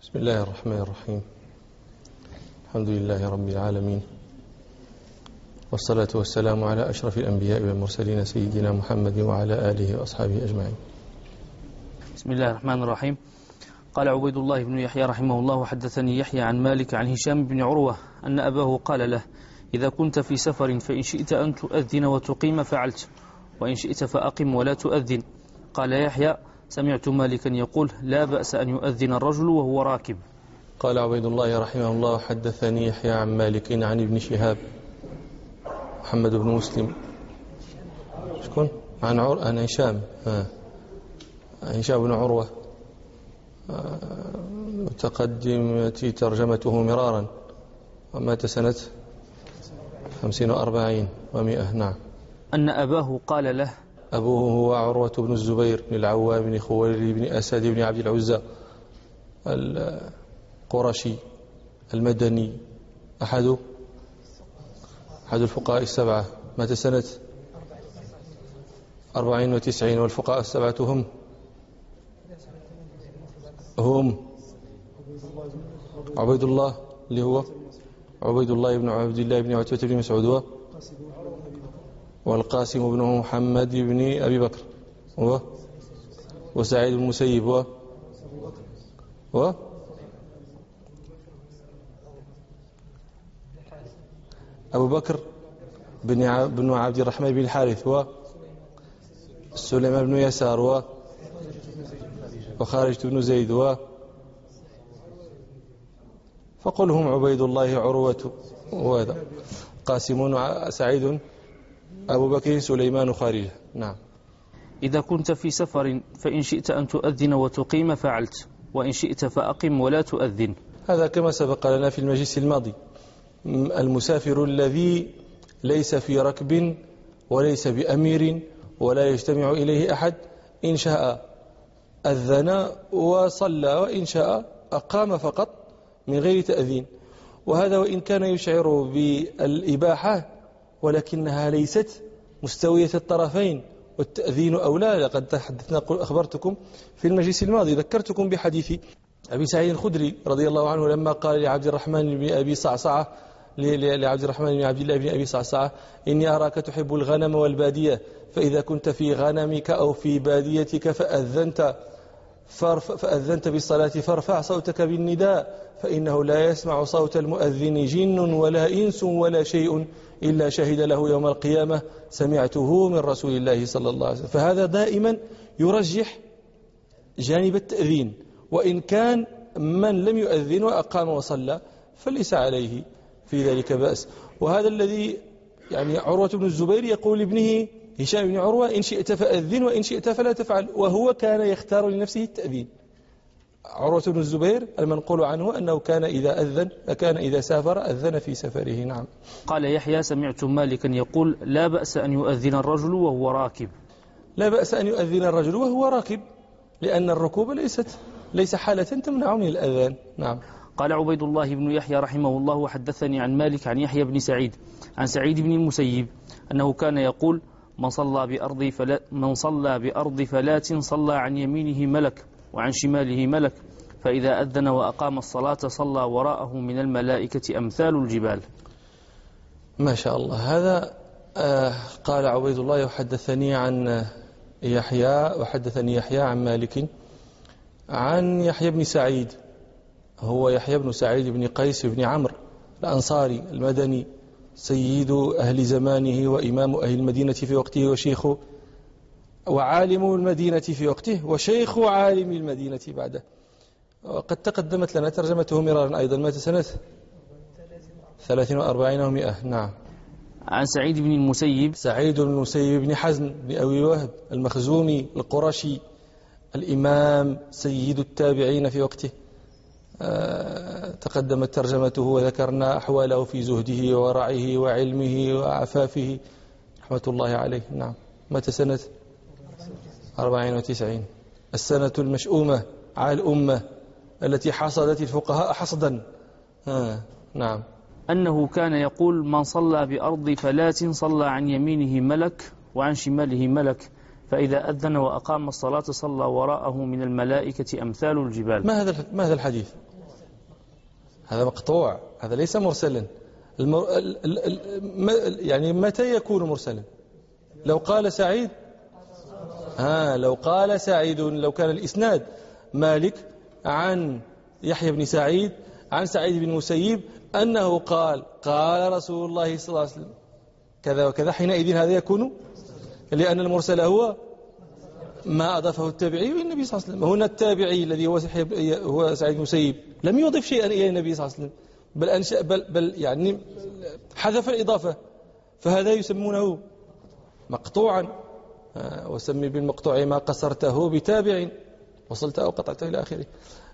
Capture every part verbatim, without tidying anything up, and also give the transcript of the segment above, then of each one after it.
بسم الله الرحمن الرحيم. الحمد لله رب العالمين، والصلاة والسلام على أشرف الأنبياء والمرسلين سيدنا محمد وعلى آله وأصحابه أجمعين. بسم الله الرحمن الرحيم. قال عبيد الله بن يحيى رحمه الله: حدثني يحيى عن مالك عن هشام بن عروة أن أباه قال له: إذا كنت في سفر فإن شئت أن تؤذن وتقيم فعلت، وإن شئت فأقم ولا تؤذن. قال يحيى: سمعت مالكا يقول: لا بأس أن يؤذن الرجل وهو راكب. قال عبيد الله رحمه الله: حدثني يحيى عن مالك عن ابن شهاب محمد بن مسلم شكون عن عر... عن هشام ها هشام بن عروة، تقدمت ترجمته مرارا، ومات سنة خمسين وأربعين ومئة. نعم. أن أباه قال له: أبوه هو عروة بن الزبير بن العوام بن خويلد بن أسد بن عبد العزى القرشي المدني، أحد أحد الفقهاء السبعة، مات سنة أربعين وتسعين. والفقهاء السبعة هم هم عبيد الله اللي هو عبيد الله بن عبد الله بن عتبة بن مسعود، والقاسم بن محمد بن أبي بكر، و وسعيد بن المسيب، و و أبو بكر بن بن عبد الرحمن بن الحارث، و سليمان بن يسار، و وخارج بن زيد، و فقلهم عبيد الله عروة، وهذا قاسم سعيد أبو بكر سليمان خارجة. نعم. إذا كنت في سفر فإن شئت أن تؤذن وتقيم فعلت، وإن شئت فأقم ولا تؤذن. هذا كما سبق لنا في المجلس الماضي. المسافر الذي ليس في ركب وليس بأمير ولا يجتمع إليه أحد، إن شاء أذن وصلى، وإن شاء أقام فقط من غير تأذين. وهذا وإن كان يشعر بالإباحة، ولكنها ليست مستوية الطرفين، والتأذين أولى. لقد تحدثنا أخبرتكم في المجلس الماضي، ذكرتكم بحديث أبي سعيد الخدري رضي الله عنه لما قال لعبد الرحمن بن أبي صعصعة لعبد الرحمن بن عبد الله بن أبي صعصعة: إني أراك تحب الغنم والبادية، فإذا كنت في غنمك أو في باديتك فأذنت فأذنت بالصلاة فارفع صوتك بالنداء، فإنه لا يسمع صوت المؤذن جن ولا إنس ولا شيء إلا شهد له يوم القيامة سمعته من رسول الله صلى الله عليه وسلم. فهذا دائما يرجح جانب التأذين، وإن كان من لم يؤذن وأقام وصلى فليس عليه في ذلك بأس. وهذا الذي يعني عروة بن الزبير يقول لابنه هشام بن عروة: إن شئت فأذن وإن شئت فلا تفعل، وهو كان يختار لنفسه التأذين. عروة بن الزبير المنقول عنه أنه كان إذا أذن كان إذا سافر أذن في سفره. نعم. قال يحيى: سمعت مالكا يقول: لا بأس أن يؤذن الرجل وهو راكب. لا بأس أن يؤذن الرجل وهو راكب، لأن الركوب ليست ليس حالة تمنع من الأذان. نعم. قال عبيد الله بن يحيى رحمه الله: وحدثني عن مالك عن يحيى بن سعيد عن سعيد بن المسيب أنه كان يقول: من صلى بأرض فلا من صلى بأرض فلات صلى عن يمينه ملك وعن شماله ملك، فإذا أذن وأقام الصلاة صلى وراءه من الملائكة أمثال الجبال. ما شاء الله. هذا آه قال عبيد الله: وحدثني عن يحيى وحدثني يحيى عن مالك عن يحيى بن سعيد، هو يحيى بن سعيد بن قيس بن عمرو الأنصاري المدني، سيد أهل زمانه وإمام أهل المدينة في وقته، وشيخ وعالم المدينة في وقته، وشيخ عالم المدينة بعده. وقد تقدمت لنا ترجمته مرارا أيضا، مات سنة ثلاثين وأربعين ومئة. نعم. عن سعيد بن المسيب سعيد بن المسيب بن حزم بن أبي وهب المخزومي القرشي الإمام سيد التابعين في وقته. تقدمت ترجمته وذكرنا أحواله في زهده وورعه وعلمه وعفافه رحمة الله عليه. نعم. مات سنة أربعين وتسعين، السنة المشؤومة على الأمة التي حصدت الفقهاء حصدا. آه. نعم. أنه كان يقول: من صلى بأرض فلات صلى عن يمينه ملك وعن شماله ملك، فإذا أذن وأقام الصلاة صلى وراءه من الملائكة أمثال الجبال. ما هذا ما هذا الحديث؟ هذا مقطوع، هذا ليس مرسلا. المر... ال... ال... ال... يعني متى يكون مرسلا؟ لو قال سعيد ها لو قال سعيد، لو كان الإسناد مالك عن يحيى بن سعيد عن سعيد بن المسيب أنه قال قال رسول الله صلى الله عليه وسلم كذا وكذا، حينئذ هذا يكون، لأن المرسل هو ما أضافه التابعي إلى النبي صلى الله عليه وسلم. هنا التابعي الذي هو هو سعيد بن المسيب لم يضف شيئا إلى النبي صلى الله عليه وسلم، بل أنشأ بل, بل يعني حذف الإضافة، فهذا يسمونه مقطوعا. وسمي بالمقطوع ما قصرته بتابع وصلت أو قطعته إلى آخره.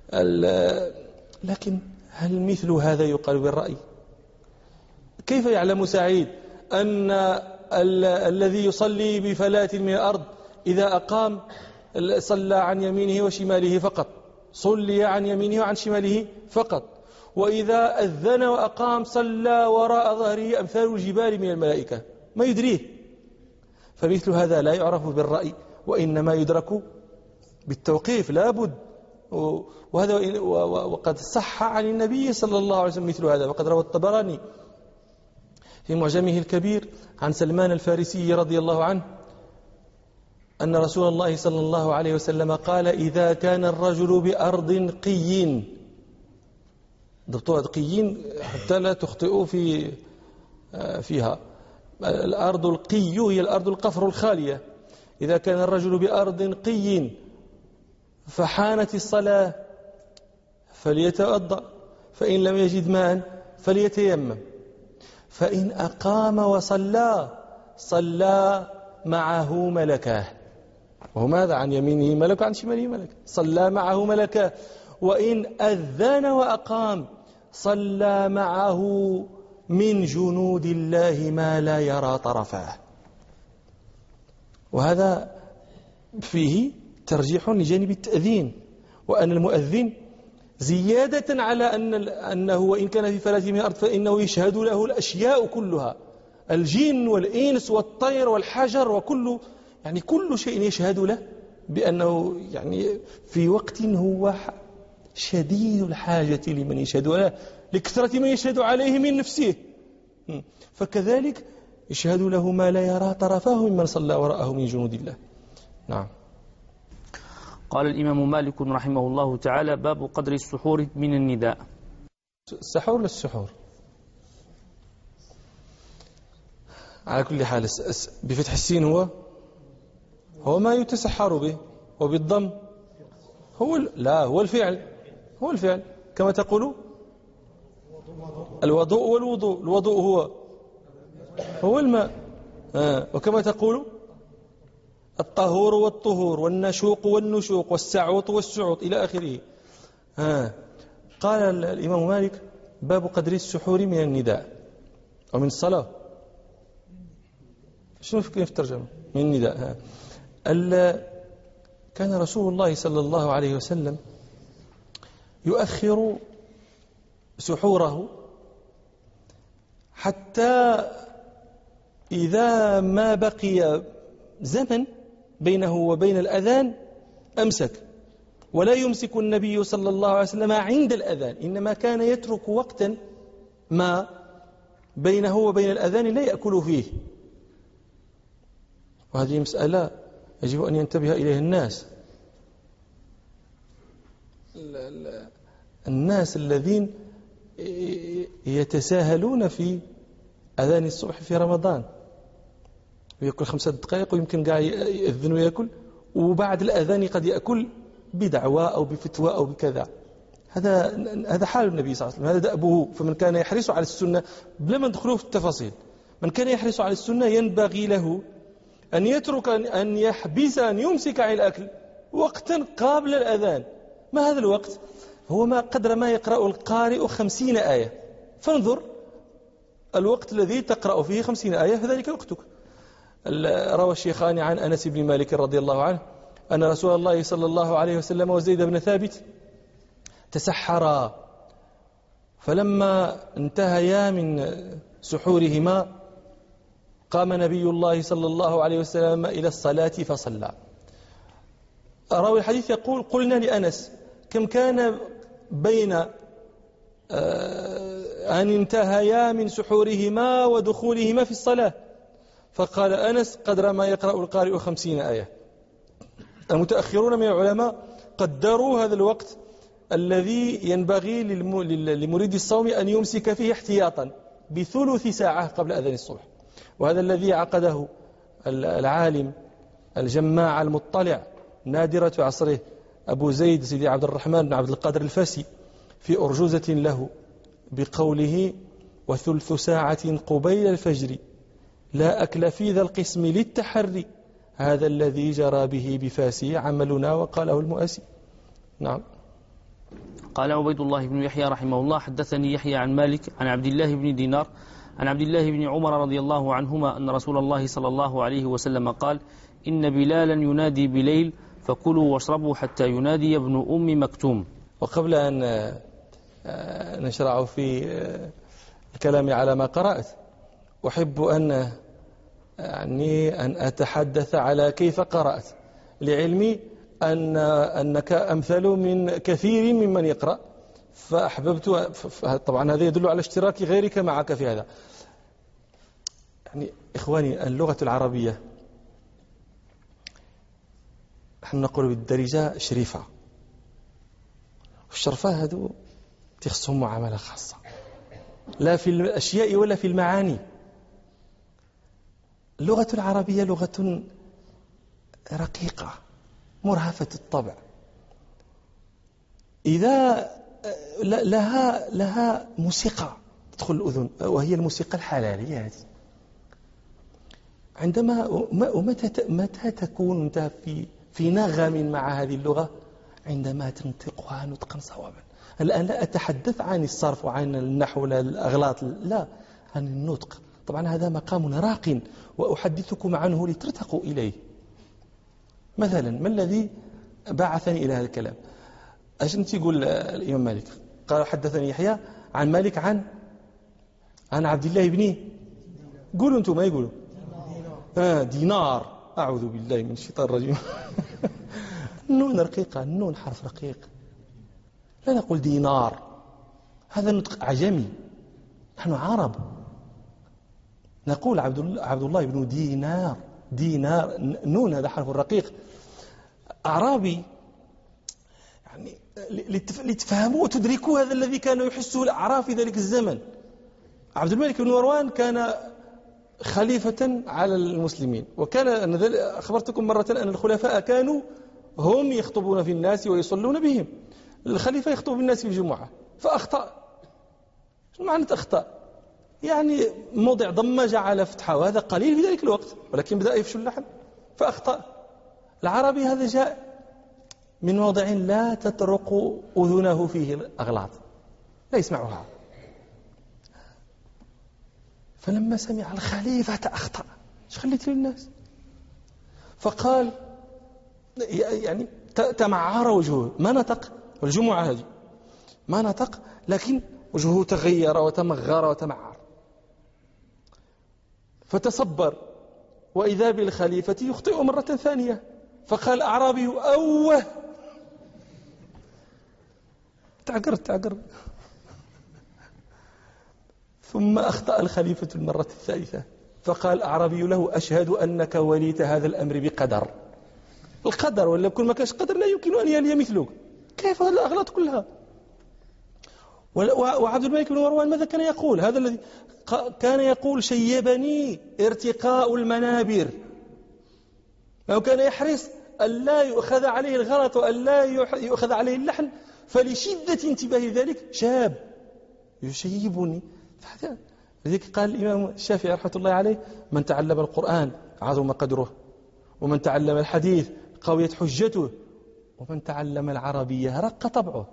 لكن هل مثل هذا يقال بالرأي؟ كيف يعلم سعيد أن ال الذي يصلي بفلاة من الأرض إذا أقام صلى عن يمينه وشماله فقط، صلي عن يمينه وعن شماله فقط، وإذا أذن وأقام صلى وراء ظهره أمثال الجبال من الملائكة؟ ما يدريه. فمثل هذا لا يعرف بالرأي، وإنما يدرك بالتوقيف لا بد. وهذا وقد صح عن النبي صلى الله عليه وسلم مثل هذا، وقد روى الطبراني في معجمه الكبير عن سلمان الفارسي رضي الله عنه أن رسول الله صلى الله عليه وسلم قال: إذا كان الرجل بأرض قيين، ضبطوا قيين حتى لا تخطئوا في فيها، الأرض القي هي الأرض القفر الخالية. إذا كان الرجل بأرض قيين فحانت الصلاة فليتوضأ، فإن لم يجد ماء فليتيمم، فإن أقام وصلى صلى معه ملكاه. وهو ماذا؟ عن يمينه ملك وعن شماله ملك، صلى معه ملكاه. وإن أذن وأقام صلى معه من جنود الله ما لا يرى طرفاه. وهذا فيه ترجيح لجانب التأذين، وأن المؤذن زيادة على أن أنه وإن كان في فلاة من الأرض فإنه يشهد له الأشياء كلها، الجن والإنس والطير والحجر وكل يعني كل شيء يشهد له بأنه يعني في وقت هو شديد الحاجة لمن يشهد له، لكثرة من يشهد عليه من نفسه، فكذلك يشهد له ما لا يرى طرفه ممن صلى وراءه من جنود الله. نعم. قال الإمام مالك رحمه الله تعالى: باب قدر السحور من النداء. السحور ولا السحور؟ على كل حال بفتح السين هو هو ما يتسحر به، وبالضم هو لا هو الفعل هو الفعل كما تقول الوضوء والوضوء، الوضوء هو هو الماء، آه. وكما تقول الطهور والطهور والنشوق والنشوق والسعوط والسعوط إلى آخره. آه. قال الإمام مالك: باب قدر السحور من النداء ومن الصلاة. شنو في الترجمة من النداء؟ كان رسول الله صلى الله عليه وسلم يؤخر سحوره حتى إذا ما بقي زمن بينه وبين الأذان أمسك، ولا يمسك النبي صلى الله عليه وسلم عند الأذان، إنما كان يترك وقتا ما بينه وبين الأذان لا يأكل فيه. وهذه مسألة يجب أن ينتبه إليها الناس الناس الذين يتساهلون في أذان الصبح في رمضان، ويأكل خمسة دقائق ويمكن قاعد يأذن ويأكل، وبعد الأذان قد يأكل بدعوة أو بفتوى أو بكذا. هذا هذا حال النبي صلى الله عليه وسلم، هذا دأبه. فمن كان يحرص على السنة، بلا ما ندخلوا في التفاصيل، من كان يحرص على السنة ينبغي له أن يترك أن يحبس أن يمسك عن الأكل وقتا قبل الأذان. ما هذا الوقت؟ هو ما قدر ما يقرأ القارئ خمسين آية، فانظر الوقت الذي تقرأ فيه خمسين آية فذلك وقتك. روى الشيخان عن أنس بن مالك رضي الله عنه أن رسول الله صلى الله عليه وسلم وزيد بن ثابت تسحرا، فلما انتهيا من سحورهما قام نبي الله صلى الله عليه وسلم إلى الصلاة فصلى. راوي الحديث يقول: قلنا لأنس: كم كان بين أن انتهيا من سحورهما ودخولهما في الصلاة. فقال أنس قدر ما يقرأ القارئ خمسين آية. المتأخرون من العلماء قدروا هذا الوقت الذي ينبغي لمريد الصوم أن يمسك فيه احتياطا بثلث ساعة قبل أذان الصبح، وهذا الذي عقده العالم الجماع المطلع نادرة عصره أبو زيد سيدي عبد الرحمن بن عبد القادر الفاسي في أرجوزة له بقوله: وثلث ساعة قبيل الفجر لا أكل في ذا القسم للتحري، هذا الذي جرى به بفاسي عملنا وقاله المؤسي. نعم. قال عبيد الله بن يحيى رحمه الله: حدثني يحيى عن مالك عن عبد الله بن دينار عن عبد الله بن عمر رضي الله عنهما أن رسول الله صلى الله عليه وسلم قال: إن بلالا ينادي بليل فكلوا واشربوا حتى ينادي ابن أم مكتوم. وقبل أن نشرع في الكلام على ما قرأت، أحب أن يعني أن أتحدث على كيف قرأت، لعلمي أن أنك أمثل من كثير ممن يقرأ، فأحببت. طبعا هذا يدل على اشتراك غيرك معك في هذا. يعني إخواني، اللغة العربية نحن نقول بالدارجة شريفة، والشرفاء هذو تخصهم معاملة خاصة، لا في الأشياء ولا في المعاني. اللغة العربية لغة رقيقة مرهفة الطبع، إذا لها لها موسيقى تدخل الأذن، وهي الموسيقى الحلالية هذه. عندما ومتى متى تكون أنت في في نغم مع هذه اللغة؟ عندما تنطقها نطقا صوابا. الآن لا أتحدث عن الصرف وعن النحو ولا الأغلاط، لا، عن النطق. طبعا هذا مقام راق وأحدثكم عنه لترتقوا إليه. مثلا ما الذي بعثني إلى هذا الكلام؟ عشان تقول الإمام مالك قال: حدثني يحيى عن مالك عن عن عبد الله بن، قولوا أنتم ما يقولوا آه دينار. أعوذ بالله من الشيطان الرجيم. النون رقيقة، النون حرف رقيق، لا نقول دينار، هذا نطق أعجمي، نحن عرب نقول عبد عبد الله بن دينار، دينار، نون هذا حرف رقيق. أعرابي يعني لتفهموا وتدركوا هذا الذي كان يحسه الأعراب في ذلك الزمن. عبد الملك بن مروان كان خليفة على المسلمين، وكان أخبرتكم مرة أن الخلفاء كانوا هم يخطبون في الناس ويصلون بهم. الخليفة يخطب بالناس في الجمعة فأخطأ. شو معنى أخطأ؟ يعني موضع ضمة جعل فتحة، وهذا قليل في ذلك الوقت، ولكن بدأ يفشل اللحن فأخطأ. العربي هذا جاء من موضع لا تطرق أذنه فيه الأغلاط، لا يسمعها. فلما سمع الخليفة أخطأ، ايش خليت للناس؟ فقال يعني تمعر وجهه، ما نطق، والجمعة هذه ما نطق، لكن وجهه تغير وتمغر وتمعر. فتصبر، وإذا بالخليفة يخطئ مرة ثانية، فقال أعرابي: أوه، تعقر تعقر. ثم أخطأ الخليفة المرة الثالثة، فقال أعرابي له: أشهد أنك وليت هذا الأمر بقدر. القدر، ولا كل ما كانش قدر لا يمكن أن يلي مثلك. كيف هذه الأغلاط كلها؟ وعبد الملك بن مروان ماذا كان يقول؟ هذا الذي كان يقول: شيبني ارتقاء المنابر. لو كان يحرص ألا يؤخذ عليه الغلط وألا يؤخذ عليه اللحن، فلشدة انتباه ذلك شاب يشيبني. لذلك قال الإمام الشافعي رحمة الله عليه: من تعلم القرآن عظم قدره، ومن تعلم الحديث قويت حجته، ومن تعلم العربية رق طبعه.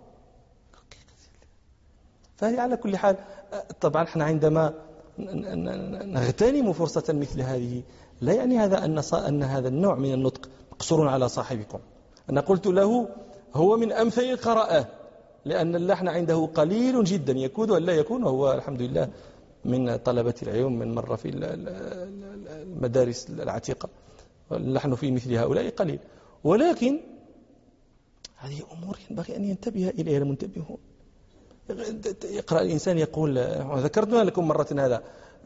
فهي على كل حال، طبعا احنا عندما نغتنم فرصة مثل هذه لا يعني هذا أن أن هذا النوع من النطق مقصور على صاحبكم. أنا قلت له هو من أمثل القراءة، لأن اللحن عنده قليل جدا، يكون ولا يكون، وهو الحمد لله من طلبة العلم، من مر في المدارس العتيقة، اللحن في مثل هؤلاء قليل. ولكن هذه أمور ينبغي أن ينتبه إليها المنتبهون. يقرأ الإنسان يقول، ذكرتنا لكم مرة هذا،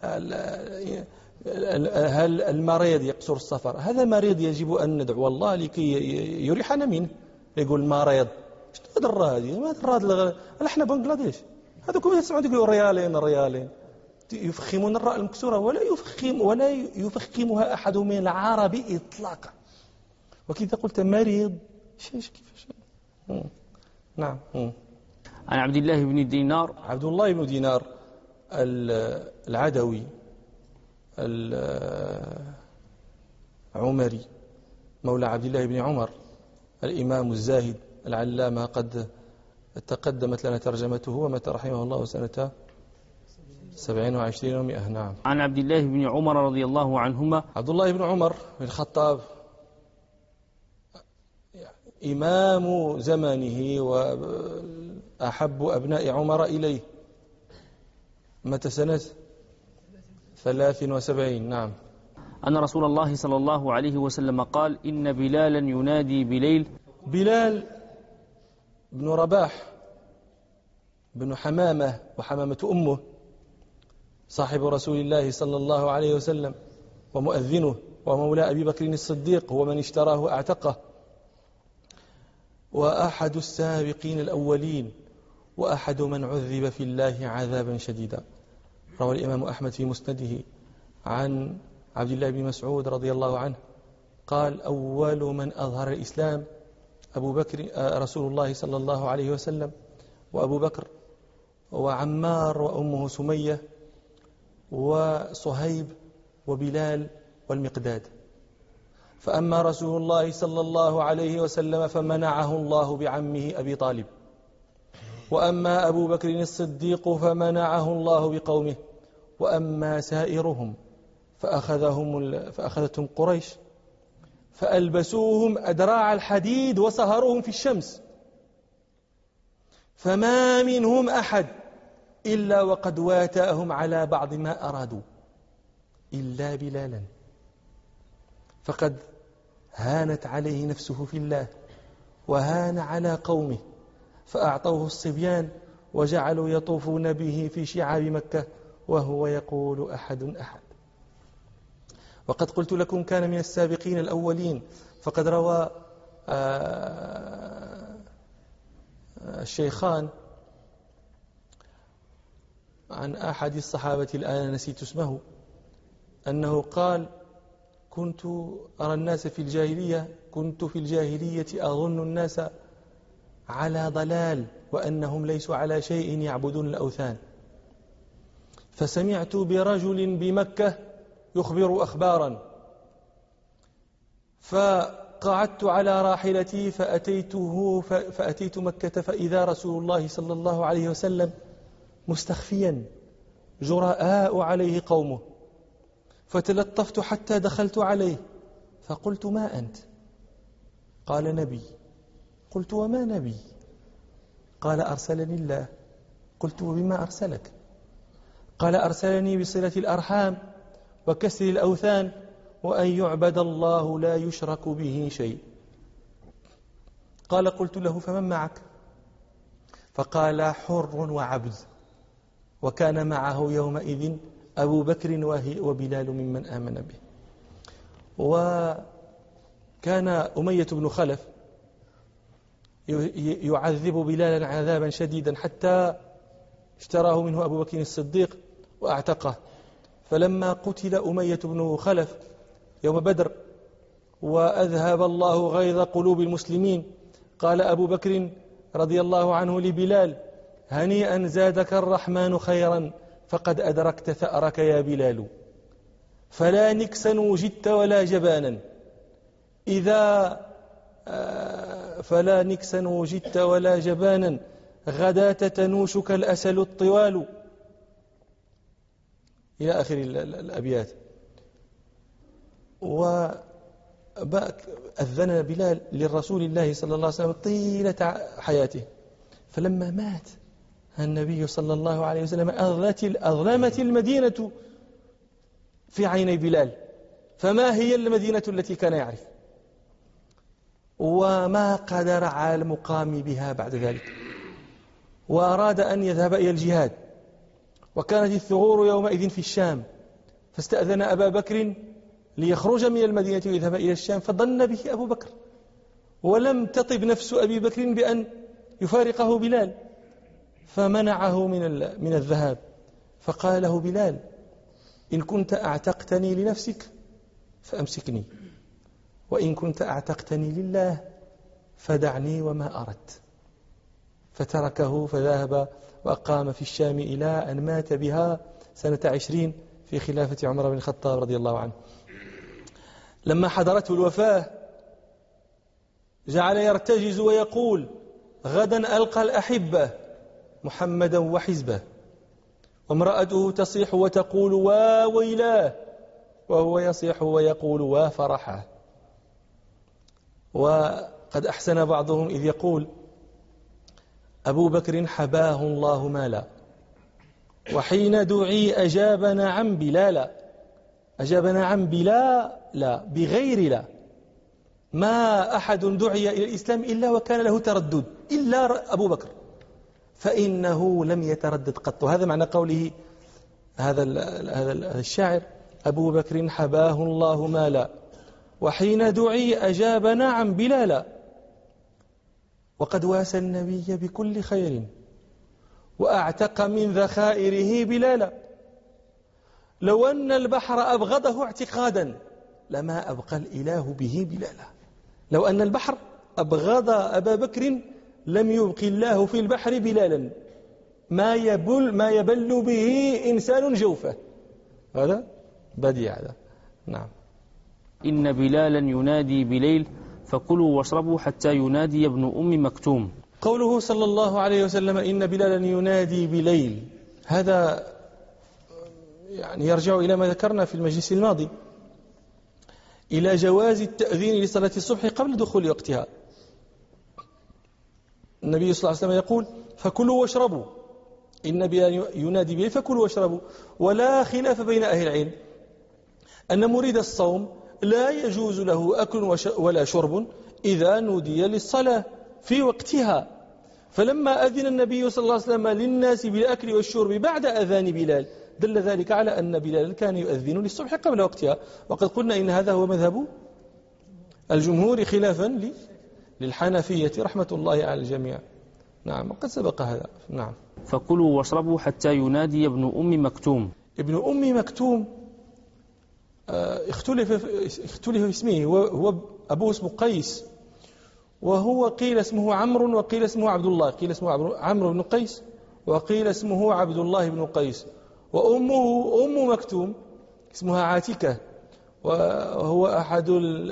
هل المريض يقصر السفر؟ هذا مريض يجب أن ندعو الله لكي يريحنا منه. يقول مريض، شنو هذا الرا هذه؟ ما هذا الرا احنا بنغلاديش، هذوكم يسمعوا يقولوا ريالين ريالين، يفخمون الراء المكسورة ولا يفخم ولا يفخمها أحد من العرب إطلاقا. وكذا قلت مريض شيش كيفاش. نعم. عن عبد الله بن دينار. عبد الله بن دينار العدوي العمري مولى عبد الله بن عمر الإمام الزاهد العلامة، قد تقدمت لنا ترجمته ومات رحمه الله سنة سبعين وعشرين ومئة. نعم. عن عبد الله بن عمر رضي الله عنهما. عبد الله بن عمر بن الخطاب إمام زمانه وأحب أبناء عمر إليه، متى سنة ثلاث وسبعين. نعم. أن رسول الله صلى الله عليه وسلم قال: إن بلالا ينادي بليل. بلال بن رباح بن حمامة وحمامة أمه، صاحب رسول الله صلى الله عليه وسلم ومؤذنه ومولى أبي بكر الصديق، هو من اشتراه أعتقه، وأحد السابقين الأولين، وأحد من عذب في الله عذابا شديدا. روى الإمام أحمد في مسنده عن عبد الله بن مسعود رضي الله عنه قال: أول من أظهر الإسلام أبو بكر رسول الله صلى الله عليه وسلم، وأبو بكر وعمار وأمه سمية وصهيب وبلال والمقداد. فأما رسول الله صلى الله عليه وسلم فمنعه الله بعمه أبي طالب، وأما أبو بكر الصديق فمنعه الله بقومه، وأما سائرهم فأخذهم فأخذتهم قريش فألبسوهم أدراع الحديد وسهروهم في الشمس، فما منهم أحد إلا وقد واتاهم على بعض ما أرادوا إلا بلالا، فقد هانت عليه نفسه في الله وهان على قومه، فأعطوه الصبيان وجعلوا يطوفون به في شعاب مكة وهو يقول أحد أحد. وقد قلت لكم كان من السابقين الأولين، فقد روى الشيخان عن أحد الصحابة الآن نسيت اسمه أنه قال: كنت أرى الناس في الجاهلية كنت في الجاهلية أظن الناس على ضلال وأنهم ليسوا على شيء يعبدون الأوثان، فسمعت برجل بمكة يخبر أخبارا، فقعدت على راحلتي فأتيته فأتيت مكة فإذا رسول الله صلى الله عليه وسلم مستخفيا جراء عليه قومه، فتلطفت حتى دخلت عليه فقلت: ما أنت؟ قال: نبي. قلت: وما نبي؟ قال: أرسلني الله. قلت: وبما أرسلك؟ قال: أرسلني بصلة الأرحام وكسر الأوثان وأن يعبد الله لا يشرك به شيء. قال: قلت له: فمن معك؟ فقال: حر وعبد. وكان معه يومئذ أبو بكر وبلال ممن آمن به. وكان أمية بن خلف يعذب بلالا عذابا شديدا حتى اشتراه منه أبو بكر الصديق وأعتقه. فلما قتل أمية بن خلف يوم بدر وأذهب الله غيظ قلوب المسلمين، قال أبو بكر رضي الله عنه لبلال: هنيئا زادك الرحمن خيرا فقد أدركت ثأرك يا بلال، فلا نكسا وجدت ولا جبانا إذا فلا نكسا وجدت ولا جبانا غداة تنوشك الأسل الطوال، إلى آخر الأبيات. وأذن بلال للرسول الله صلى الله عليه وسلم طيلة حياته، فلما مات النبي صلى الله عليه وسلم أظلمت المدينة في عيني بلال، فما هي المدينة التي كان يعرف، وما قدر على المقام بها بعد ذلك. وأراد أن يذهب إلى الجهاد، وكانت الثغور يومئذ في الشام، فاستأذن أبا بكر ليخرج من المدينة ويذهب إلى الشام، فظن به أبو بكر، ولم تطب نفس أبي بكر بأن يفارقه بلال، فمنعه من من الذهاب، فقال له بلال: إن كنت أعتقتني لنفسك فأمسكني، وإن كنت أعتقتني لله فدعني وما أردت. فتركه فذهب وأقام في الشام إلى أن مات بها سنة عشرين في خلافة عمر بن الخطاب رضي الله عنه. لما حضرته الوفاة جعل يرتجز ويقول: غدا ألقى الأحبة محمدا وحزبه، وامرأته تصيح وتقول: وا ويلاه، وهو يصيح ويقول: وا فرحه. وقد أحسن بعضهم إذ يقول: أبو بكر حباه الله مالا، وحين دعي أجاب نعم بلالا، أجاب نعم بلا لا بغير لا. ما أحد دعي إلى الإسلام إلا وكان له تردد إلا أبو بكر، فإنه لم يتردد قط. هذا معنى قوله هذا هذا الشاعر: أبو بكر حباه الله مالا، وحين دعي أجاب نعم بلالا، وقد واسى النبي بكل خير، وأعتق من ذخائره بلالا. لو أن البحر أبغضه اعتقادا لما أبقى الإله به بلالا. لو أن البحر أبغض أبا بكر لم يبقي الله في البحر بلالا، ما يبل ما يبل به إنسان جوفه. هذا بديع هذا. نعم. إن بلالا ينادي بليل فكلوا واشربوا حتى ينادي ابن أم مكتوم. قوله صلى الله عليه وسلم: إن بلالا ينادي بليل، هذا يعني يرجع إلى ما ذكرنا في المجلس الماضي، إلى جواز التأذين لصلاة الصبح قبل دخول وقتها. النبي صلى الله عليه وسلم يقول: فكلوا واشربوا، إن بلالا ينادي بليل فكلوا واشربوا. ولا خلاف بين أهل العلم أن مريد الصوم لا يجوز له أكل ولا شرب إذا نودي للصلاة في وقتها. فلما أذن النبي صلى الله عليه وسلم للناس بالأكل والشرب بعد أذان بلال دل ذلك على أن بلال كان يؤذن للصبح قبل وقتها. وقد قلنا إن هذا هو مذهب الجمهور خلافا للحنفية رحمة الله على الجميع. نعم، وقد سبق هذا. نعم. فكلوا واشربوا حتى ينادي ابن أم مكتوم. ابن أم مكتوم اختلف اختلف في اسمه. هو أبوه اسمه قيس، وهو قيل اسمه عمرو وقيل اسمه عبد الله. قيل اسمه عمرو بن قيس وقيل اسمه عبد الله بن قيس. وأمه أم مكتوم اسمها عاتكة، وهو أحد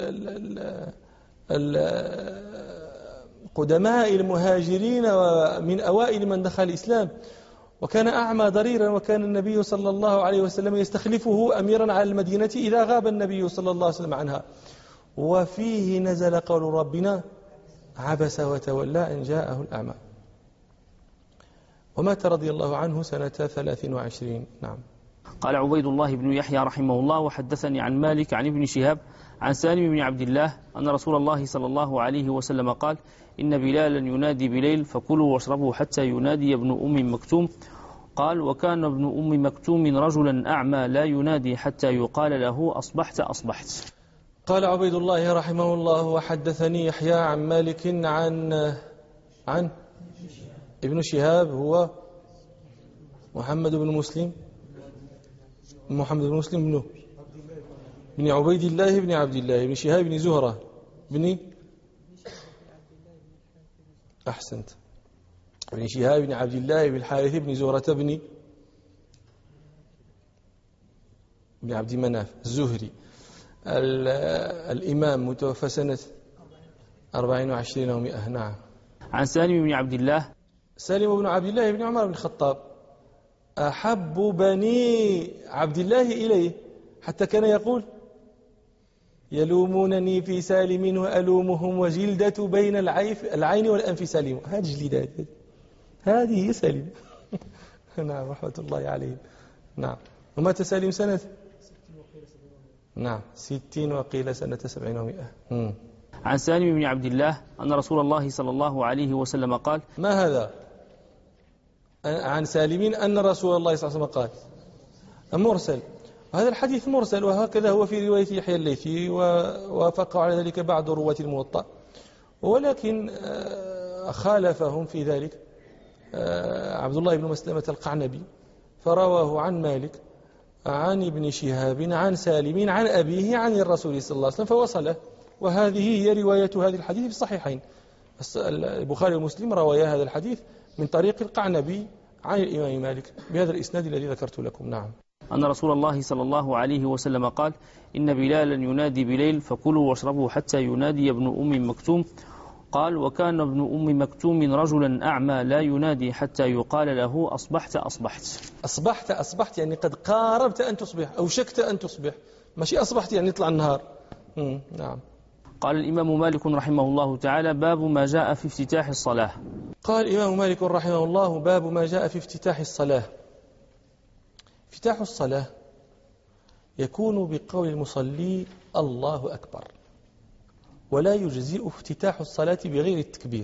القدماء المهاجرين ومن أوائل من دخل الإسلام، وكان أعمى ضريرا، وكان النبي صلى الله عليه وسلم يستخلفه أميرا على المدينة إذا غاب النبي صلى الله عليه وسلم عنها. وفيه نزل قول ربنا: عبس وتولى أن جاءه الأعمى. ومات رضي الله عنه سنة ثلاث وعشرين. نعم. قال عبيد الله بن يحيى رحمه الله: وحدثني عن مالك عن ابن شهاب عن سالم بن عبد الله أن رسول الله صلى الله عليه وسلم قال: إن بلالا ينادي بليل فكلوا واشربوا حتى ينادي ابن أم مكتوم. قال: وكان ابن أم مكتوم رجلا أعمى لا ينادي حتى يقال له أصبحت أصبحت. قال عبيد الله رحمه الله: وحدثني يحيى عن مالك عن عن ابن شهاب، هو محمد بن مسلم محمد بن مسلم بن بن عبيد الله بن عبد الله بن شهاب بن زهرة بن أحسنت بن شهاب بن عبد الله بن الحارث بن زهرة بن بن عبد مناف الزهري الإمام، متوفى سنة أربعين وعشرين ومئة. نعم. عن سالم بن عبد الله سالم بن عبد الله بن عمر بن الخطاب أحب بني عبد الله إليه، حتى كان يقول: يلومونني في سالم وألومهم وجلدة بين العين والأنف سالم. هذه جلدات، هذه هي سالم. نعم، رحمة الله عليه. نعم. ومات سالم سنة نعم ستين وقيل سنة سبعين ومئة. عن سالم بن عبد الله أن رسول الله صلى الله عليه وسلم قال: ما هذا؟ عن سالم أن رسول الله صلى الله عليه وسلم قال مرسل. هذا الحديث مرسل، وهكذا هو في رواية يحيى الليثي، ووافق على ذلك بعض رواة الموطأ، ولكن خالفهم في ذلك عبد الله بن مسلمة القعنبي، فرواه عن مالك عن ابن شهاب عن سالم عن أبيه عن الرسول صلى الله عليه وسلم فوصله. وهذه هي رواية هذا الحديث في الصحيحين، البخاري ومسلم روايا هذا الحديث من طريق القعنبي عن الإمام مالك بهذا الإسناد الذي ذكرت لكم. نعم. أن رسول الله صلى الله عليه وسلم قال: إن بلالا ينادي بليل فكلوا واشربوا حتى ينادي ابن أم مكتوم. قال: وكان ابن أم مكتوم رجلا أعمى لا ينادي حتى يقال له أصبحت أصبحت. أصبحت أصبحت يعني قد قاربت أن تصبح أو شكت أن تصبح، ماشي أصبحت يعني يطلع النهار. نعم. قال الإمام مالك رحمه الله تعالى: باب ما جاء في افتتاح الصلاة. قال الإمام مالك رحمه الله: باب ما جاء في افتتاح الصلاة. افتتاح الصلاة يكون بقول المصلي الله أكبر، ولا يجزئ افتتاح الصلاة بغير التكبير،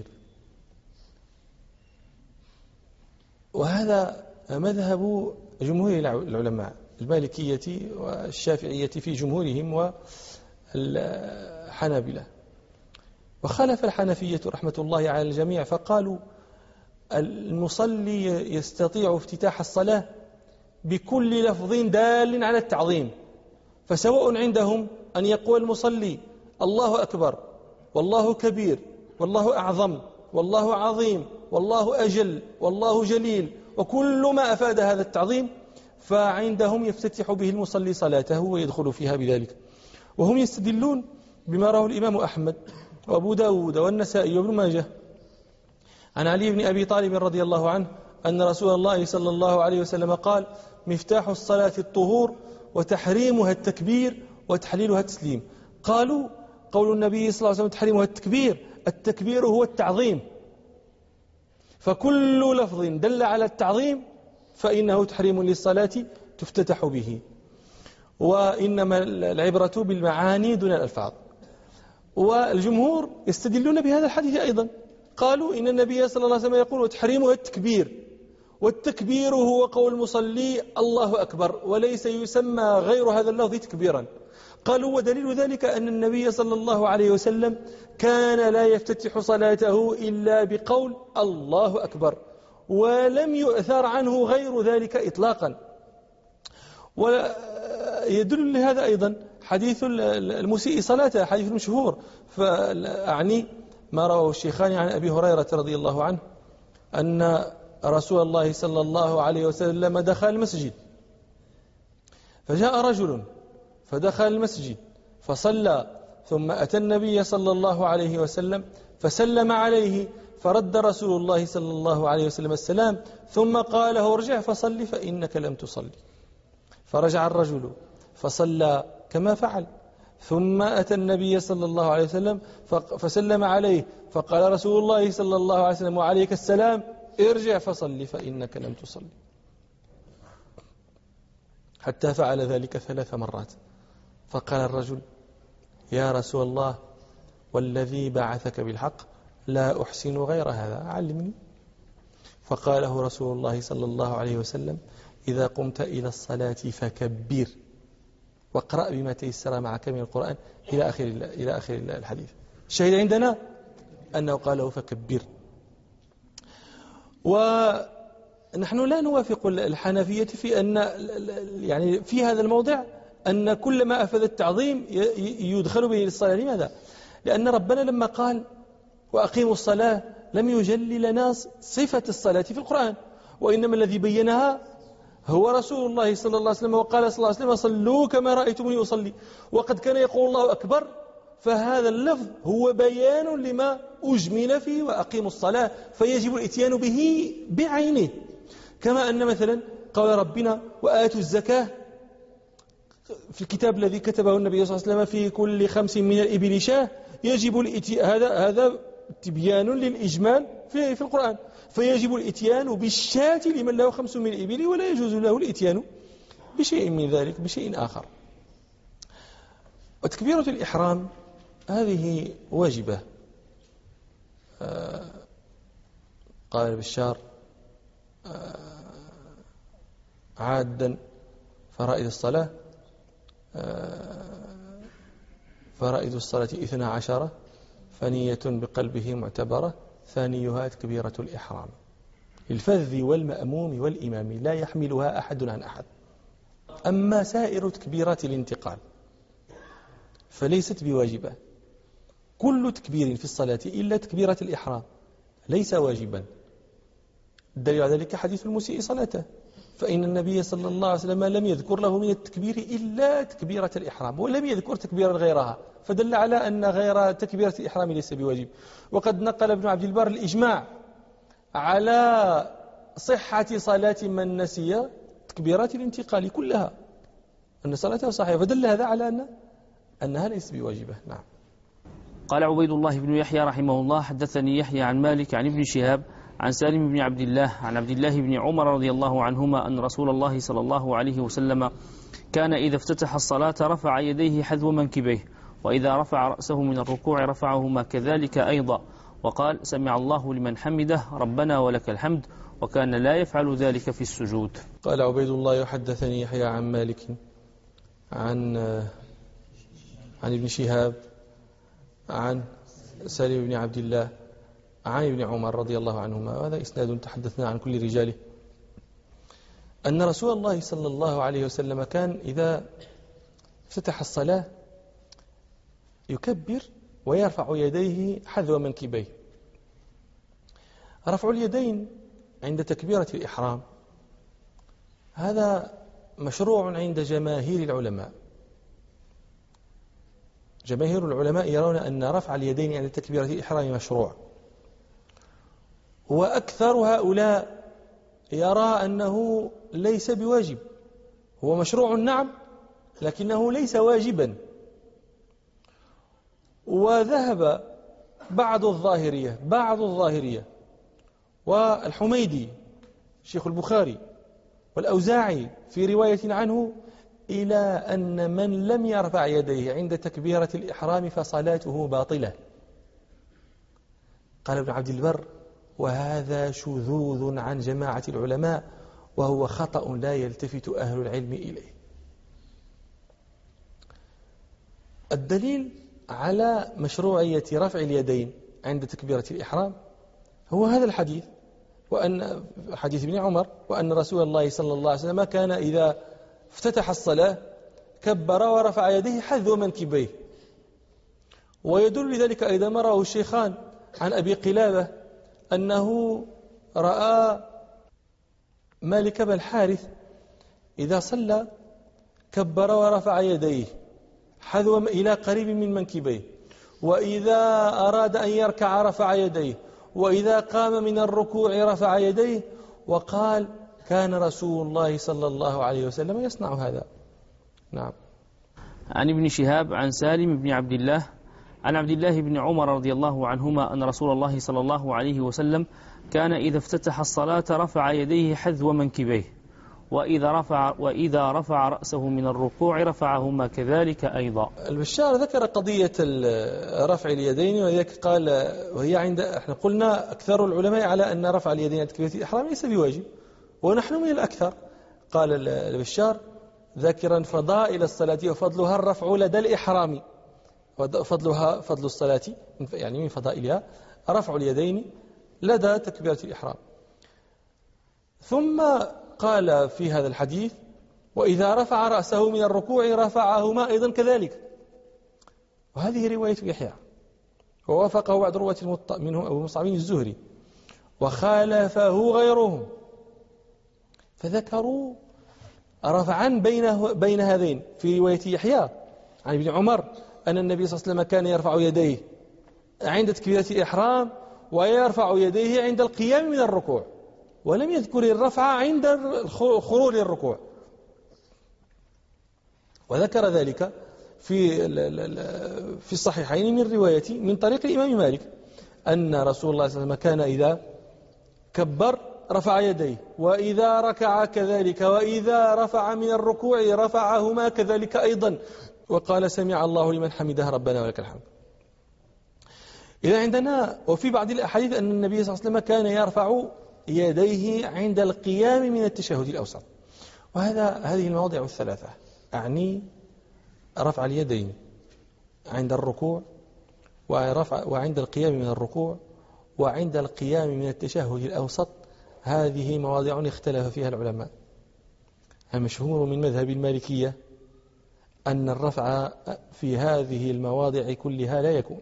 وهذا مذهب جمهور العلماء المالكية والشافعية في جمهورهم والحنابلة. وخالف الحنفية رحمة الله على الجميع، فقالوا المصلي يستطيع افتتاح الصلاة بكل لفظ دال على التعظيم، فسواء عندهم أن يقول المصلي الله أكبر والله كبير والله أعظم والله عظيم والله أجل والله جليل وكل ما أفاد هذا التعظيم، فعندهم يفتتح به المصلي صلاته ويدخل فيها بذلك. وهم يستدلون بما رواه الإمام أحمد وأبو داود والنسائي وابن ماجه عن علي بن أبي طالب رضي الله عنه أن رسول الله صلى الله عليه وسلم قال: مفتاح الصلاة الطهور وتحريمها التكبير وتحليلها التسليم. قالوا: قول النبي صلى الله عليه وسلم تحريمها التكبير، التكبير هو التعظيم، فكل لفظ دل على التعظيم فإنه تحريم للصلاة تفتتح به، وإنما العبرة بالمعاني دون الألفاظ. والجمهور يستدلون بهذا الحديث أيضا، قالوا إن النبي صلى الله عليه وسلم يقول وتحريمها التكبير، والتكبير هو قول المصلي الله أكبر، وليس يسمى غير هذا اللفظ تكبيرا. قالوا: ودليل ذلك أن النبي صلى الله عليه وسلم كان لا يفتتح صلاته إلا بقول الله أكبر، ولم يؤثر عنه غير ذلك إطلاقا. ويدل لهذا أيضا حديث المسيء صلاته، حديث مشهور، فأعني ما رواه الشيخان عن أبي هريرة رضي الله عنه أن رسول الله صلى الله عليه وسلم دخل المسجد، فجاء رجل فدخل المسجد فصلى، ثم أتى النبي صلى الله عليه وسلم فسلم عليه، فرد رسول الله صلى الله عليه وسلم السلام، ثم قال له: ارجع فصل فإنك لم تصلي. فرجع الرجل فصلى كما فعل، ثم أتى النبي صلى الله عليه وسلم فسلم عليه، فقال رسول الله صلى الله عليه وسلم: وعليك السلام، ارجع فصل فإنك لم تصلي، حتى فعل ذلك ثلاث مرات. فقال الرجل: يا رسول الله والذي بعثك بالحق لا أحسن غير هذا، علمني. فقاله رسول الله صلى الله عليه وسلم: إذا قمت إلى الصلاة فكبر، واقرأ بما تيسر معك من القرآن إلى آخر إلى آخر الحديث. الشاهد عندنا أنه قاله فكبر. ونحن لا نوافق الحنفية في أن يعني في هذا الموضع أن كل ما أفاد التعظيم يدخل به للصلاة. لماذا؟ لأن ربنا لما قال وأقيموا الصلاة لم يجل لنا صفة الصلاة في القرآن، وإنما الذي بينها هو رسول الله صلى الله عليه وسلم، وقال صلى الله عليه وسلم: صلوا كما رأيتموني أصلي. وقد كان يقول الله أكبر، فهذا اللفظ هو بيان لما أجمل فيه وأقيموا الصلاة، فيجب الاتيان به بعينه. كما أن مثلا قال ربنا: وآتوا الزكاة، في الكتاب الذي كتبه النبي صلى الله عليه وسلم في كل خمس من الإبل شاة، يجب الاتيان، هذا هذا تبيان للإجمال في في القرآن، فيجب الاتيان بالشاة لمن له خمس من الإبل، ولا يجوز له الاتيان بشيء من ذلك بشيء آخر. وتكبيرة الإحرام هذه واجبة. آه قال بشار: آه عادا فرائد الصلاة فرائد الصلاة اثنى عشر، فنية بقلبه معتبرة، ثانيها تكبيرة الإحرام، للفذ والمأموم والإمام لا يحملها أحد عن أحد. أما سائر تكبيرات الانتقال فليست بواجبة. كل تكبير في الصلاة إلا تكبيرة الإحرام ليس واجبا. الدليل على ذلك حديث المسيء صلاته، فإن النبي صلى الله عليه وسلم لم يذكر له من التكبير إلا تكبيرة الإحرام، ولم يذكر تكبيرا غيرها، فدل على أن غير تكبيرة الإحرام ليس بواجب. وقد نقل ابن عبد البر الإجماع على صحة صلاة من نسي تكبيرات الانتقال كلها، أن صلاته صحيحة، فدل هذا على أن أنها ليست بواجبة. نعم. قال عبيد الله بن يحيى رحمه الله حدثني يحيى عن مالك عن ابن شهاب عن سالم بن عبد الله عن عبد الله بن عمر رضي الله عنهما أن رسول الله صلى الله عليه وسلم كان إذا افتتح الصلاة رفع يديه حذو منكبيه، وإذا رفع رأسه من الركوع رفعهما كذلك أيضا، وقال سمع الله لمن حمده ربنا ولك الحمد، وكان لا يفعل ذلك في السجود. قال عبيد الله يحدثني يحيى عن مالك عن عن ابن شهاب عن سالم بن عبد الله عن ابن عمر رضي الله عنهما، وهذا إسناد تحدثنا عن كل رجاله، أن رسول الله صلى الله عليه وسلم كان إذا افتتح الصلاة يكبر ويرفع يديه حذو منكبيه. رفع اليدين عند تكبيرة الإحرام هذا مشروع عند جماهير العلماء. جماهير العلماء يرون أن رفع اليدين عند تكبيرة الإحرام مشروع، وأكثر هؤلاء يرى أنه ليس بواجب، هو مشروع نعم لكنه ليس واجبا. وذهب بعض الظاهرية بعض الظاهرية والحميدي شيخ البخاري والأوزاعي في رواية عنه إلى أن من لم يرفع يديه عند تكبيرة الإحرام فصلاته باطلة. قال ابن عبد البر وهذا شذوذ عن جماعة العلماء، وهو خطأ لا يلتفت أهل العلم إليه. الدليل على مشروعية رفع اليدين عند تكبيرة الإحرام هو هذا الحديث، وأن حديث ابن عمر، وأن رسول الله صلى الله عليه وسلم كان إذا افتتح الصلاة كبر ورفع يديه حذو منكبيه. ويدل لذلك أيضا ما رواه الشيخان عن أبي قلابة أنه رأى مالك بن الحارث إذا صلى كبر ورفع يديه حذو إلى قريب من منكبيه، وإذا أراد أن يركع رفع يديه، وإذا قام من الركوع رفع يديه، وقال كان رسول الله صلى الله عليه وسلم يصنع هذا. نعم. عن ابن شهاب عن سالم بن عبد الله عن عبد الله بن عمر رضي الله عنهما أن رسول الله صلى الله عليه وسلم كان إذا افتتح الصلاة رفع يديه حذو منكبيه، وإذا رفع, وإذا رفع رأسه من الركوع رفعهما كذلك أيضا. البشار ذكر قضية رفع اليدين، وذلك قال وهي عند احنا قلنا أكثر العلماء على أن رفع اليدين عند تكبيرة الإحرام ليس بواجب، ونحن من الأكثر. قال البشار ذاكرا فضائل الصلاة وفضلها الرفع لدى الإحرام، فضلها فضل الصلاة يعني من فضائلها رفع اليدين لدى تكبيرة الإحرام. ثم قال في هذا الحديث وإذا رفع رأسه من الركوع رفعهما أيضا كذلك، وهذه رواية يحيى ووافقه بعض رواة منهم أبو مصعب الزهري، وخالفه غيرهم فذكروا رفعا بين بين هذين. في رواية يحيى عن ابن عمر أن النبي صلى الله عليه وسلم كان يرفع يديه عند تكبيرة الإحرام ويرفع يديه عند القيام من الركوع، ولم يذكر الرفع عند الخروج للركوع. وذكر ذلك في في الصحيحين من رواية من طريق الإمام مالك أن رسول الله صلى الله عليه وسلم كان إذا كبر رفع يديه، وإذا ركع كذلك، وإذا رفع من الركوع رفعهما كذلك أيضا، وقال سمع الله لمن حمده ربنا ولك الحمد. إذا عندنا وفي بعض الأحاديث أن النبي صلى الله عليه وسلم كان يرفع يديه عند القيام من التشهد الأوسط، وهذا هذه المواضع الثلاثة، أعني رفع اليدين عند الركوع، ورفع وعند القيام من الركوع، وعند القيام من التشهد الأوسط. هذه مواضع اختلف فيها العلماء. المشهور من مذهب المالكية أن الرفع في هذه المواضع كلها لا يكون،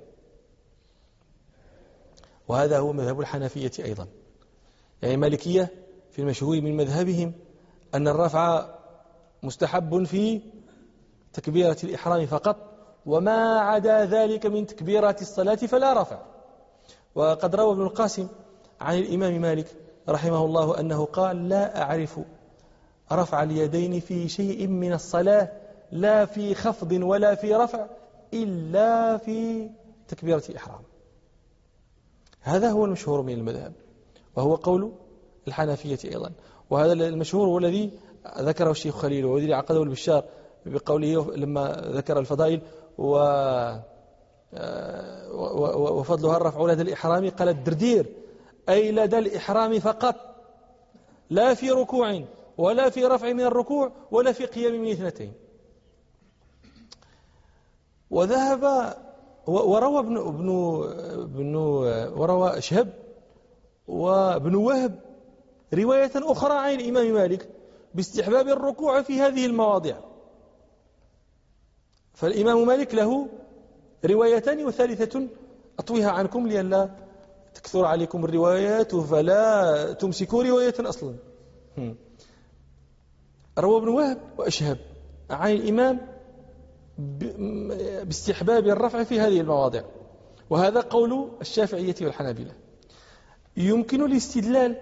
وهذا هو مذهب الحنفية أيضا. يعني المالكية في المشهور من مذهبهم أن الرفع مستحب في تكبيرة الإحرام فقط، وما عدا ذلك من تكبيرات الصلاة فلا رفع. وقد روى ابن القاسم عن الإمام مالك رحمه الله أنه قال: لا أعرف رفع اليدين في شيء من الصلاة، لا في خفض ولا في رفع، إلا في تكبيرة الإحرام. هذا هو المشهور من المذهب، وهو قول الحنفية أيضا. وهذا المشهور هو الذي ذكره الشيخ خليل، والذي عقده البشار بقوله لما ذكر الفضائل و وفضلها الرفع لدى الإحرام، قال الدردير: أي لدى الإحرام فقط، لا في ركوع ولا في رفع من الركوع ولا في قيام من اثنتين. وذهب وروى ابن ابن ابن وروى شهب وابن وهب رواية أخرى عن الإمام مالك باستحباب الركوع في هذه المواضع. فالإمام مالك له روايتان، وثالثة أطويها عنكم لئلا تكثر عليكم الروايات فلا تمسكوا رواية أصلا. روى ابن وهب وأشهب عن الإمام باستحباب الرفع في هذه المواضع، وهذا قول الشافعية والحنابلة. يمكن الاستدلال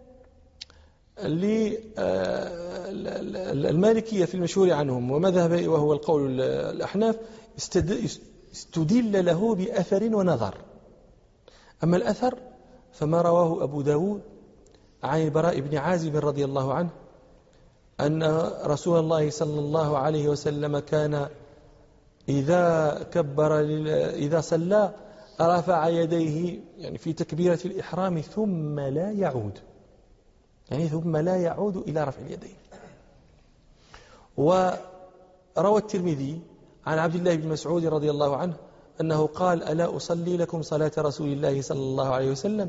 للمالكية في المشهور عنهم ومذهب وهو القول الأحناف، استدل له بأثر ونظر. أما الأثر فما رواه أبو داود عن البراء بن عازب رضي الله عنه أن رسول الله صلى الله عليه وسلم كان إذا كبر إذا صلى رفع يديه، يعني في تكبيرة الإحرام، ثم لا يعود، يعني ثم لا يعود إلى رفع اليدين. وروى الترمذي عن عبد الله بن مسعود رضي الله عنه أنه قال: ألا أصلي لكم صلاة رسول الله صلى الله عليه وسلم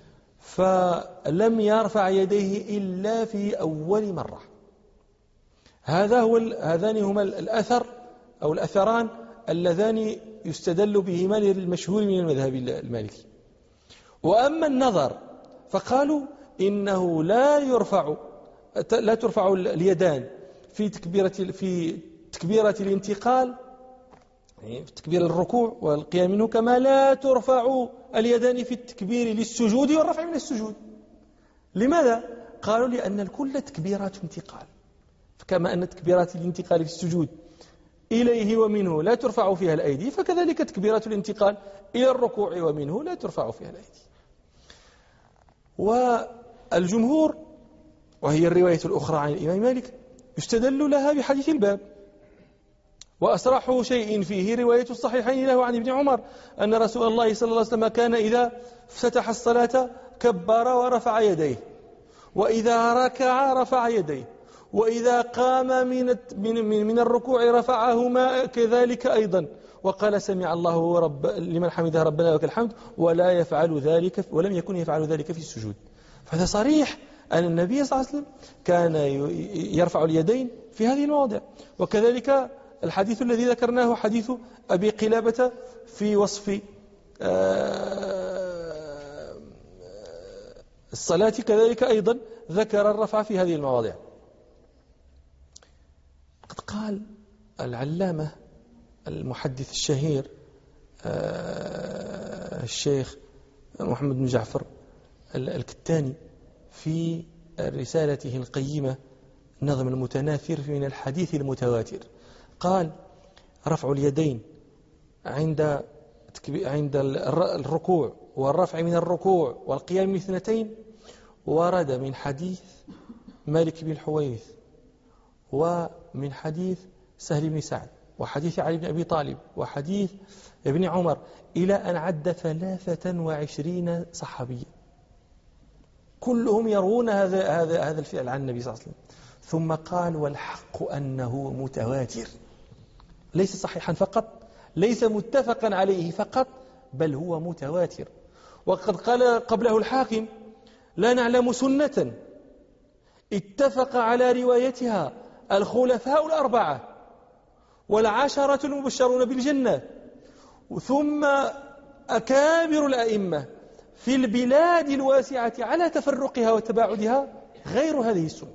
فلم يرفع يديه إلا في أول مرة. هذا هو هذان هما الأثر أو الأثران اللذان يستدل بهما للمشهور من المذهب المالكي. وأما النظر فقالوا إنه لا يرفع لا ترفع اليدان في تكبيرة في تكبيرة الانتقال، يعني في تكبير الركوع والقيام منه، كما لا ترفع اليدان في التكبير للسجود والرفع من السجود. لماذا؟ قالوا لأن الكل تكبيرات انتقال، فكما أن تكبيرات الانتقال في السجود إليه ومنه لا ترفع فيها الأيدي، فكذلك تكبيرات الانتقال إلى الركوع ومنه لا ترفع فيها الأيدي. والجمهور، وهي الرواية الأخرى عن الإمام مالك، يستدل لها بحديث الباب. وأصرح شيء فيه رواية الصحيحين له عن ابن عمر أن رسول الله صلى الله عليه وسلم كان إذا افتتح الصلاة كبر ورفع يديه، وإذا ركع رفع يديه، وإذا قام من من من الركوع رفعهما كذلك أيضا، وقال: سمع الله رب لمن حمده ربنا ولك الحمد، ولا يفعل ذلك ولم يكن يفعل ذلك في السجود. فهذا صريح أن النبي صلى الله عليه وسلم كان يرفع اليدين في هذه المواضع. وكذلك الحديث الذي ذكرناه حديث أبي قلابة في وصف الصلاة، كذلك أيضا ذكر الرفع في هذه المواضع. قد قال العلامة المحدث الشهير الشيخ محمد بن جعفر الكتاني في رسالته القيمة النظم المتناثر من الحديث المتواتر، قال: رفع اليدين عند عند الركوع والرفع من الركوع والقيام من اثنتين ورد من حديث مالك بن الحويرث، ومن حديث سهل بن سعد، وحديث علي بن أبي طالب، وحديث ابن عمر، إلى أن عد ثلاثة وعشرين صحابيا كلهم يروون هذا هذا هذا الفعل عن النبي صلى الله عليه وسلم. ثم قال والحق أنه متواتر، ليس صحيحا فقط، ليس متفقا عليه فقط، بل هو متواتر. وقد قال قبله الحاكم لا نعلم سنة اتفق على روايتها الخلفاء الأربعة والعشرة المبشرون بالجنة ثم أكابر الأئمة في البلاد الواسعة على تفرقها وتباعدها غير هذه السنة.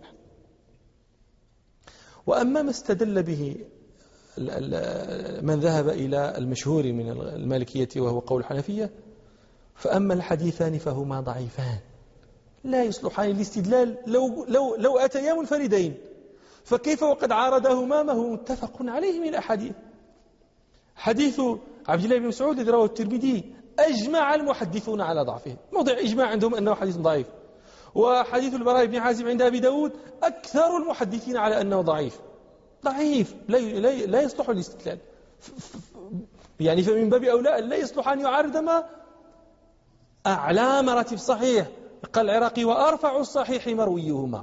وأما ما استدل به من ذهب إلى المشهور من المالكية وهو قول الحنفية، فأما الحديثان فهما ضعيفان لا يصلحان للاستدلال لو, لو, لو أتيا منفردين، فكيف وقد عارضهما ما هو متفق عليه من الأحاديث. حديث عبد الله بن مسعود الذي رواه الترمذي أجمع المحدثون على ضعفه، موضع إجماع عندهم أنه حديث ضعيف. وحديث البراء بن عازب عند أبي داود أكثر المحدثين على أنه ضعيف ضعيف لا لا يصلح للاستدلال، يعني فمن باب أولى لا يصلح أن يعارض ما أعلى مراتب صحيح. قال العراقي وأرفع الصحيح مرويهما.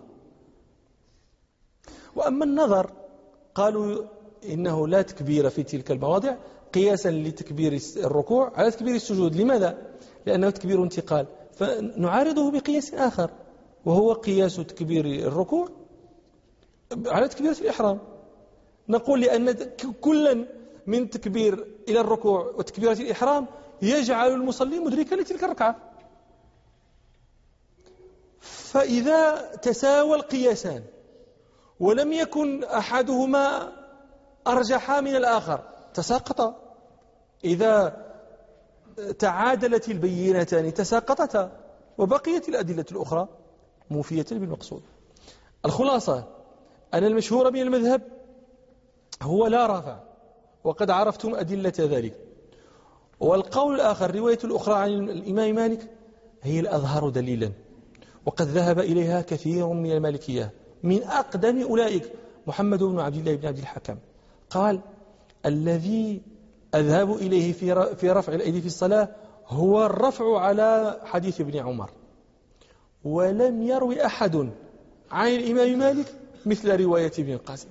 وأما النظر قالوا إنه لا تكبير في تلك المواضع قياسا لتكبير الركوع على تكبير السجود. لماذا؟ لأنه تكبير انتقال، فنعارضه بقياس آخر وهو قياس تكبير الركوع على تكبيرة الإحرام. نقول لأن كلا من تكبير إلى الركوع وتكبيرة الإحرام يجعل المصلي مدركا لتلك الركعة. فإذا تساوى القياسان ولم يكن أحدهما أرجح من الآخر تساقطا، إذا تعادلت البينتان تساقطتا وبقيت الأدلة الأخرى موفية بالمقصود. الخلاصة أن المشهور من المذهب هو لا رافع، وقد عرفتم أدلة ذلك. والقول الآخر رواية الأخرى عن الإمام مالك هي الأظهر دليلا، وقد ذهب إليها كثير من المالكية، من أقدم أولئك محمد بن عبد الله بن عبد الحكم قال الذي أذهب إليه في رفع الأيدي في الصلاة هو الرفع على حديث ابن عمر، ولم يروي أحد عن الإمام مالك مثل رواية ابن القاسم.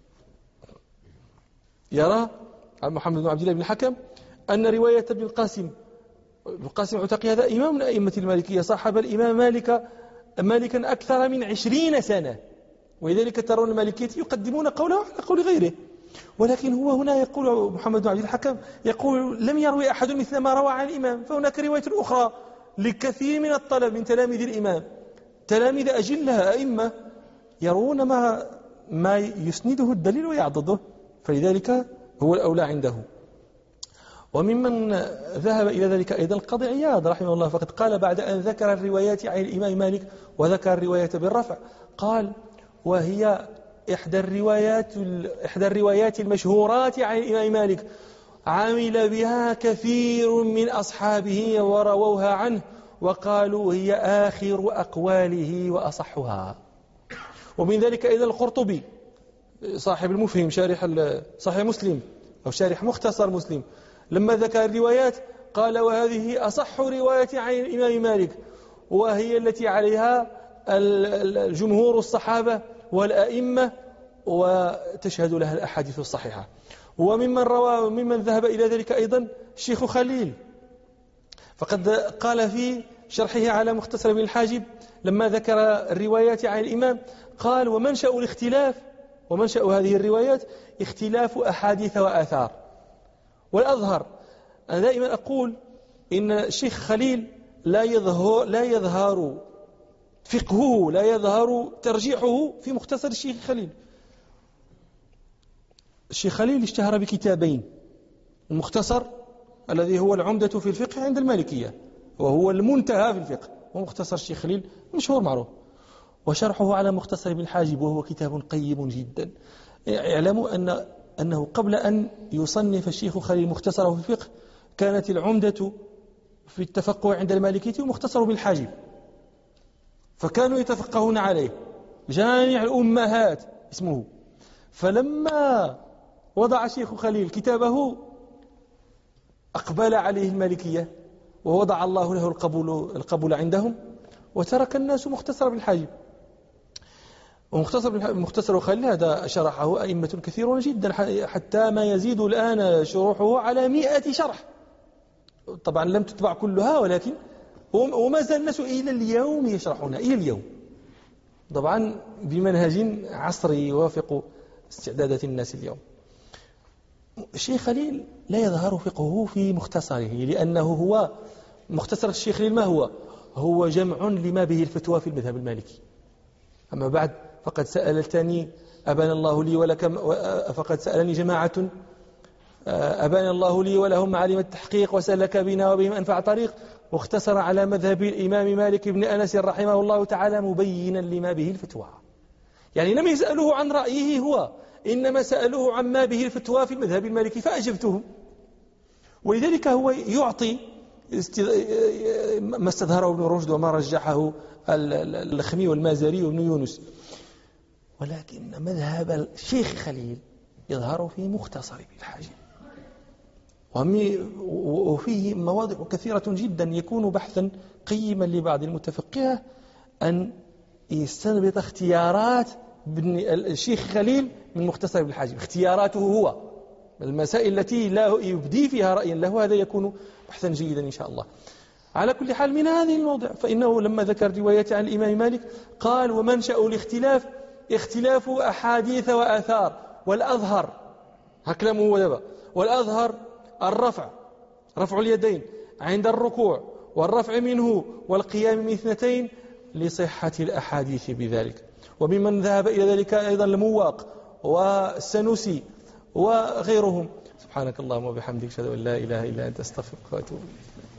يرى محمد بن عبد الله بن الحكم أن رواية ابن القاسم ابن القاسم عتقي هذا إمام من أئمة المالكية، صاحب الإمام مالك مالكا أكثر من عشرين سنة، ولذلك ترون المالكية يقدمون قوله على قول غيره. ولكن هو هنا يقول محمد بن عبد الحكم يقول لم يروي أحد مثل ما روى عن الإمام، فهناك رواية أخرى لكثير من الطلب من تلاميذ الإمام، تلاميذ أجلها أئمة يرون ما ما يسنده الدليل ويعضده، فلذلك هو الأولى عنده. وممن ذهب إلى ذلك أيضا القاضي عياض رحمه الله، فقد قال بعد أن ذكر الروايات عن الإمام مالك وذكر الرواية بالرفع قال وهي إحدى الروايات إحدى الروايات المشهورات عن الإمام مالك عمل بها كثير من أصحابه ورووها عنه وقالوا هي آخر أقواله وأصحها. ومن ذلك أيضا القرطبي صاحب المفهم شارح صحيح مسلم أو شارح مختصر مسلم لما ذكر الروايات قال وهذه أصح رواية عن الإمام مالك، وهي التي عليها الجمهور الصحابة والأئمة وتشهد لها الأحاديث الصحيحة. وممن روى وممن ذهب إلى ذلك أيضا الشيخ خليل، فقد قال في شرحه على مختصر ابن الحاجب لما ذكر الروايات عن الإمام قال ومنشأ الاختلاف ومنشأ هذه الروايات اختلاف أحاديث وآثار. والأظهر أنا دائما أقول إن الشيخ خليل لا يظهر لا يظهر فقهه لا يظهر ترجيحه في مختصر الشيخ خليل. الشيخ خليل اشتهر بكتابين، المختصر الذي هو العمدة في الفقه عند المالكية وهو المنتهى في الفقه، ومختصر الشيخ خليل مشهور معروف، وشرحه على مختصر ابن الحاجب وهو كتاب قيم جدا. اعلموا أن أنه قبل أن يصنف الشيخ خليل مختصره في الفقه كانت العمدة في التفقه عند المالكية ومختصر ابن الحاجب، فكانوا يتفقهون عليه جامع الأمهات اسمه. فلما وضع الشيخ خليل كتابه أقبل عليه المالكية ووضع الله له القبول, القبول عندهم، وترك الناس مختصر ابن الحاجب. ومختصر مختصر خليل هذا شرحه أئمة كثيرون جدا حتى ما يزيد الآن شروحه على مئة شرح. طبعا لم تطبع كلها ولكن وما زال الناس إلى اليوم يشرحونها إلى اليوم، طبعا بمنهج عصري يوافق استعدادات الناس اليوم. الشيخ خليل لا يظهر فقهه في مختصره، لأنه هو مختصر الشيخ خليل ما هو هو جمع لما به الفتوى في المذهب المالكي. أما بعد فقد سألتني أبان الله لي ولكم، فقد سألني جماعة أبان الله لي ولهم معالم التحقيق وسلك بنا وبهم أنفع طريق، واختصر على مذهب الإمام مالك بن أنس رحمه الله تعالى مبينا لما به الفتوى. يعني لم يسألوه عن رأيه هو، إنما سألوه عما به الفتوى في المذهب المالكي فأجبتهم. ولذلك هو يعطي ما استظهره ابن رشد وما رجحه اللخمي والمازري وابن يونس، ولكن مذهب الشيخ خليل يظهر في مختصر بالحاجة، وفيه مواضع كثيرة جدا يكون بحثا قيما لبعض المتفقهة أن يستنبط اختيارات الشيخ خليل من مختصر بالحاجة، اختياراته هو المسائل التي لا يبدي فيها رأيا له، هذا يكون بحثا جيدا إن شاء الله. على كل حال من هذه الموضع، فإنه لما ذكر رواية عن الإمام مالك قال ومنشأ الاختلاف اختلاف أحاديث وآثار، والأظهر هكلمه هو دبا، والأظهر الرفع رفع اليدين عند الركوع والرفع منه والقيام من اثنتين لصحة الأحاديث بذلك. وممن ذهب إلى ذلك أيضا المواق والسنوسي وغيرهم. سبحانك اللهم وبحمدك أشهد أن لا إله إلا أنت أستغفرك وأتوب إليك.